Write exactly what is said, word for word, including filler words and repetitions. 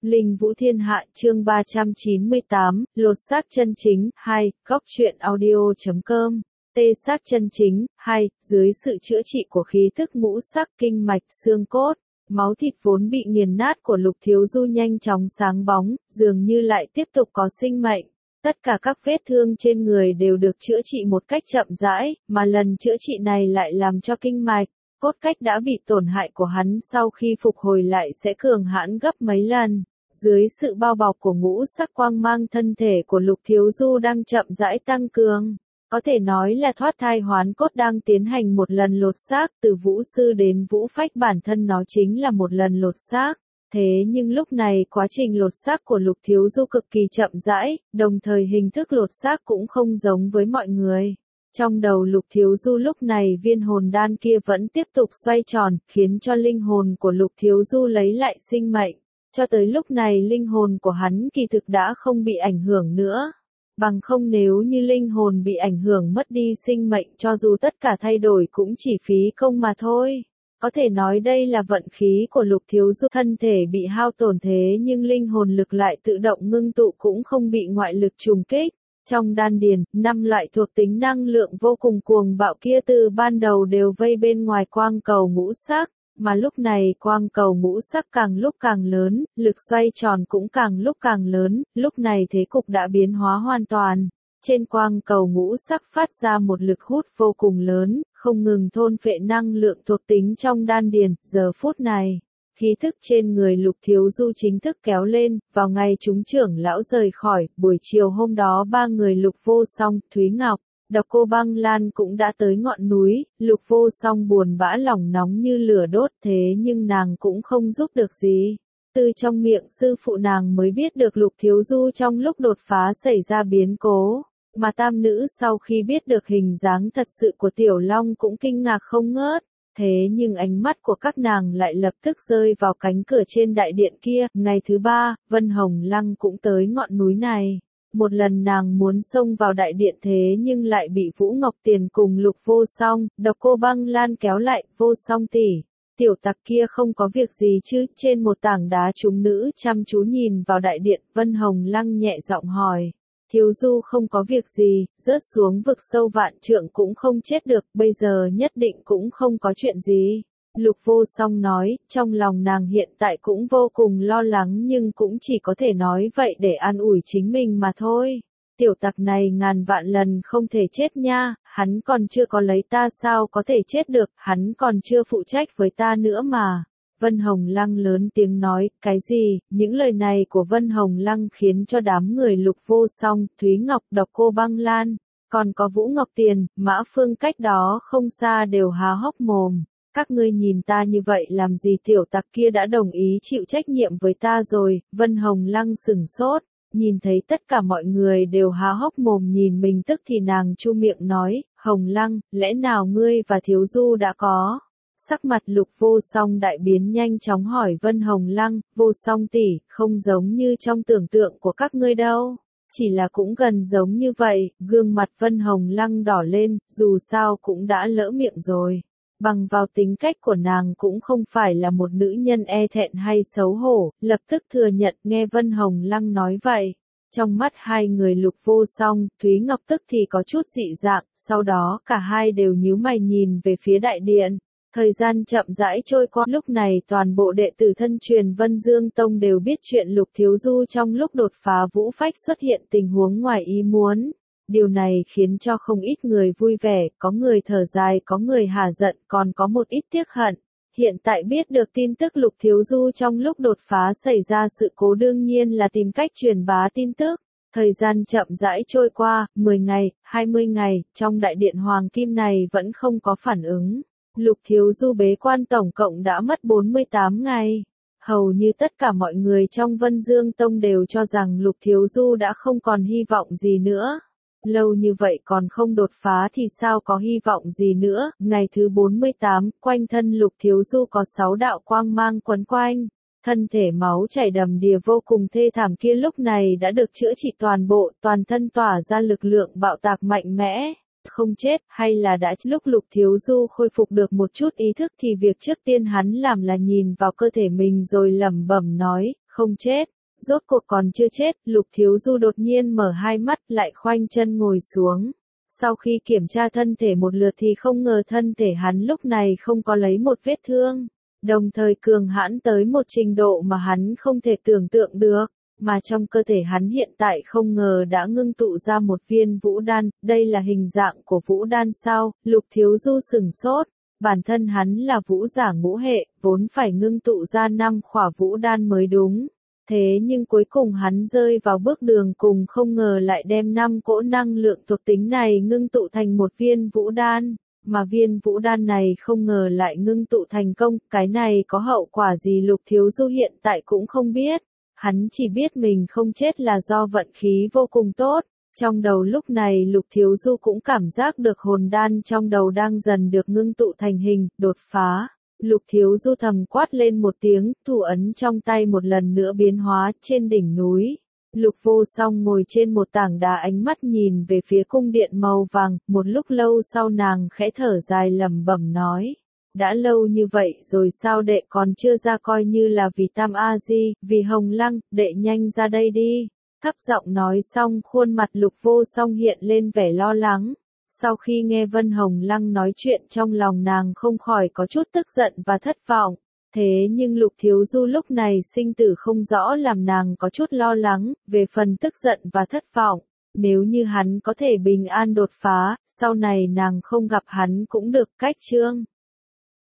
Linh Vũ Thiên Hạ chương ba trăm chín mươi tám, lột xác chân chính, hai, góc truyện audio chấm com, tê xác chân chính, hai, dưới sự chữa trị của khí thức ngũ sắc kinh mạch xương cốt, máu thịt vốn bị nghiền nát của Lục Thiếu Du nhanh chóng sáng bóng, dường như lại tiếp tục có sinh mệnh. Tất cả các vết thương trên người đều được chữa trị một cách chậm rãi, mà lần chữa trị này lại làm cho kinh mạch, cốt cách đã bị tổn hại của hắn sau khi phục hồi lại sẽ cường hãn gấp mấy lần. Dưới sự bao bọc của ngũ sắc quang mang, thân thể của Lục Thiếu Du đang chậm rãi tăng cường. Có thể nói là thoát thai hoán cốt đang tiến hành một lần lột xác, từ vũ sư đến vũ phách bản thân nó chính là một lần lột xác. Thế nhưng lúc này quá trình lột xác của Lục Thiếu Du cực kỳ chậm rãi, đồng thời hình thức lột xác cũng không giống với mọi người. Trong đầu Lục Thiếu Du lúc này viên hồn đan kia vẫn tiếp tục xoay tròn, khiến cho linh hồn của Lục Thiếu Du lấy lại sinh mệnh. Cho tới lúc này linh hồn của hắn kỳ thực đã không bị ảnh hưởng nữa. Bằng không nếu như linh hồn bị ảnh hưởng mất đi sinh mệnh, cho dù tất cả thay đổi cũng chỉ phí công mà thôi. Có thể nói đây là vận khí của Lục Thiếu Du, thân thể bị hao tổn thế nhưng linh hồn lực lại tự động ngưng tụ cũng không bị ngoại lực trùng kích. Trong đan điền, năm loại thuộc tính năng lượng vô cùng cuồng bạo kia từ ban đầu đều vây bên ngoài quang cầu ngũ sắc, mà lúc này quang cầu ngũ sắc càng lúc càng lớn, lực xoay tròn cũng càng lúc càng lớn, lúc này thế cục đã biến hóa hoàn toàn. Trên quang cầu ngũ sắc phát ra một lực hút vô cùng lớn, không ngừng thôn phệ năng lượng thuộc tính trong đan điền. Giờ phút này, khí thức trên người Lục Thiếu Du chính thức kéo lên. Vào ngày chúng trưởng lão rời khỏi, buổi chiều hôm đó ba người Lục Vô Song, Thúy Ngọc, Độc Cô Băng Lan cũng đã tới ngọn núi. Lục Vô Song buồn bã lòng nóng như lửa đốt, thế nhưng nàng cũng không giúp được gì. Từ trong miệng sư phụ nàng mới biết được Lục Thiếu Du trong lúc đột phá xảy ra biến cố. Mà tam nữ sau khi biết được hình dáng thật sự của Tiểu Long cũng kinh ngạc không ngớt. Thế nhưng ánh mắt của các nàng lại lập tức rơi vào cánh cửa trên đại điện kia. Ngày thứ ba, Vân Hồng Lăng cũng tới ngọn núi này. Một lần nàng muốn xông vào đại điện thế nhưng lại bị Vũ Ngọc Tiền cùng Lục Vô Song, Độc Cô Băng Lan kéo lại. Vô Song tỷ, tiểu tặc kia không có việc gì chứ? Trên một tảng đá chúng nữ chăm chú nhìn vào đại điện, Vân Hồng Lăng nhẹ giọng hỏi. Thiếu Du không có việc gì, rớt xuống vực sâu vạn trượng cũng không chết được, bây giờ nhất định cũng không có chuyện gì. Lục Vô Song nói, trong lòng nàng hiện tại cũng vô cùng lo lắng nhưng cũng chỉ có thể nói vậy để an ủi chính mình mà thôi. Tiểu tặc này ngàn vạn lần không thể chết nha, hắn còn chưa có lấy ta sao có thể chết được, hắn còn chưa phụ trách với ta nữa mà. Vân Hồng Lăng lớn tiếng nói, cái gì? Những lời này của Vân Hồng Lăng khiến cho đám người Lục Vô Song, Thúy Ngọc, Độc Cô Băng Lan, còn có Vũ Ngọc Tiền, Mã Phương cách đó không xa đều há hốc mồm. Các ngươi nhìn ta như vậy làm gì? Tiểu tặc kia đã đồng ý chịu trách nhiệm với ta rồi. Vân Hồng Lăng sửng sốt, nhìn thấy tất cả mọi người đều há hốc mồm nhìn mình tức thì nàng chu miệng nói, Hồng Lăng, lẽ nào ngươi và Thiếu Du đã có? Sắc mặt Lục Vô Song đại biến, nhanh chóng hỏi Vân Hồng Lăng, Vô Song tỷ, không giống như trong tưởng tượng của các ngươi đâu. Chỉ là cũng gần giống như vậy. Gương mặt Vân Hồng Lăng đỏ lên, dù sao cũng đã lỡ miệng rồi. Bằng vào tính cách của nàng cũng không phải là một nữ nhân e thẹn hay xấu hổ, lập tức thừa nhận. Nghe Vân Hồng Lăng nói vậy, trong mắt hai người Lục Vô Song, Thúy Ngọc tức thì có chút dị dạng, sau đó cả hai đều nhíu mày nhìn về phía đại điện. Thời gian chậm rãi trôi qua, lúc này toàn bộ đệ tử thân truyền Vân Dương Tông đều biết chuyện Lục Thiếu Du trong lúc đột phá vũ phách xuất hiện tình huống ngoài ý muốn. Điều này khiến cho không ít người vui vẻ, có người thở dài, có người hả giận, còn có một ít tiếc hận. Hiện tại biết được tin tức Lục Thiếu Du trong lúc đột phá xảy ra sự cố đương nhiên là tìm cách truyền bá tin tức. Thời gian chậm rãi trôi qua, mười ngày, hai mươi ngày, trong đại điện Hoàng Kim này vẫn không có phản ứng. Lục Thiếu Du bế quan tổng cộng đã mất bốn mươi tám ngày. Hầu như tất cả mọi người trong Vân Dương Tông đều cho rằng Lục Thiếu Du đã không còn hy vọng gì nữa. Lâu như vậy còn không đột phá thì sao có hy vọng gì nữa? Ngày thứ bốn mươi tám, quanh thân Lục Thiếu Du có sáu đạo quang mang quấn quanh. Thân thể máu chảy đầm đìa vô cùng thê thảm kia lúc này đã được chữa trị toàn bộ, toàn thân tỏa ra lực lượng bạo tạc mạnh mẽ. Không chết, hay là đã lúc Lục Thiếu Du khôi phục được một chút ý thức thì việc trước tiên hắn làm là nhìn vào cơ thể mình rồi lẩm bẩm nói, không chết. Rốt cuộc còn chưa chết, Lục Thiếu Du đột nhiên mở hai mắt lại khoanh chân ngồi xuống. Sau khi kiểm tra thân thể một lượt thì không ngờ thân thể hắn lúc này không có lấy một vết thương. Đồng thời cường hãn tới một trình độ mà hắn không thể tưởng tượng được. Mà trong cơ thể hắn hiện tại không ngờ đã ngưng tụ ra một viên vũ đan, đây là hình dạng của vũ đan sao? Lục Thiếu Du sửng sốt, bản thân hắn là vũ giả ngũ hệ, vốn phải ngưng tụ ra năm khỏa vũ đan mới đúng. Thế nhưng cuối cùng hắn rơi vào bước đường cùng không ngờ lại đem năm cỗ năng lượng thuộc tính này ngưng tụ thành một viên vũ đan. Mà viên vũ đan này không ngờ lại ngưng tụ thành công, cái này có hậu quả gì Lục Thiếu Du hiện tại cũng không biết. Hắn chỉ biết mình không chết là do vận khí vô cùng tốt. Trong đầu lúc này Lục Thiếu Du cũng cảm giác được hồn đan trong đầu đang dần được ngưng tụ thành hình, đột phá. Lục Thiếu Du thầm quát lên một tiếng, thủ ấn trong tay một lần nữa biến hóa trên đỉnh núi. Lục Vô Song ngồi trên một tảng đá ánh mắt nhìn về phía cung điện màu vàng, một lúc lâu sau nàng khẽ thở dài lẩm bẩm nói. Đã lâu như vậy rồi sao đệ còn chưa ra, coi như là vì Tam A Di, vì Hồng Lăng, đệ nhanh ra đây đi. Thấp giọng nói xong khuôn mặt Lục Vô Song hiện lên vẻ lo lắng. Sau khi nghe Vân Hồng Lăng nói chuyện trong lòng nàng không khỏi có chút tức giận và thất vọng. Thế nhưng Lục Thiếu Du lúc này sinh tử không rõ làm nàng có chút lo lắng, về phần tức giận và thất vọng. Nếu như hắn có thể bình an đột phá, sau này nàng không gặp hắn cũng được. Cách chương